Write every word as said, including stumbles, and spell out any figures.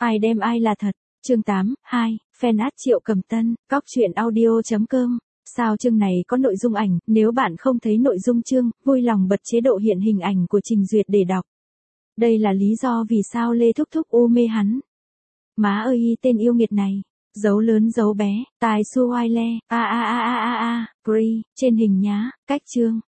Ai đem ai là thật. Chương tám, hai, fan art Triệu Cầm Tân, cóc truyện audio chấm com. Sao chương này có nội dung ảnh, nếu bạn không thấy nội dung chương, vui lòng bật chế độ hiện hình ảnh của trình duyệt để đọc. Đây là lý do vì sao Lê Thúc Thúc u mê hắn. Má ơi tên yêu nghiệt này. Dấu lớn dấu bé, tài su oai le, a a a a a a, pre, trên hình nhá, cách chương.